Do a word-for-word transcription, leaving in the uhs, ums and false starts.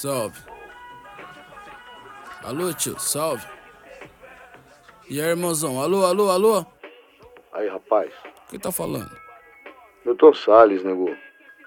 Salve. Alô, tio, salve. E aí, irmãozão? Alô, alô, alô? Aí, rapaz. Quem tá falando? Milton Salles, nego.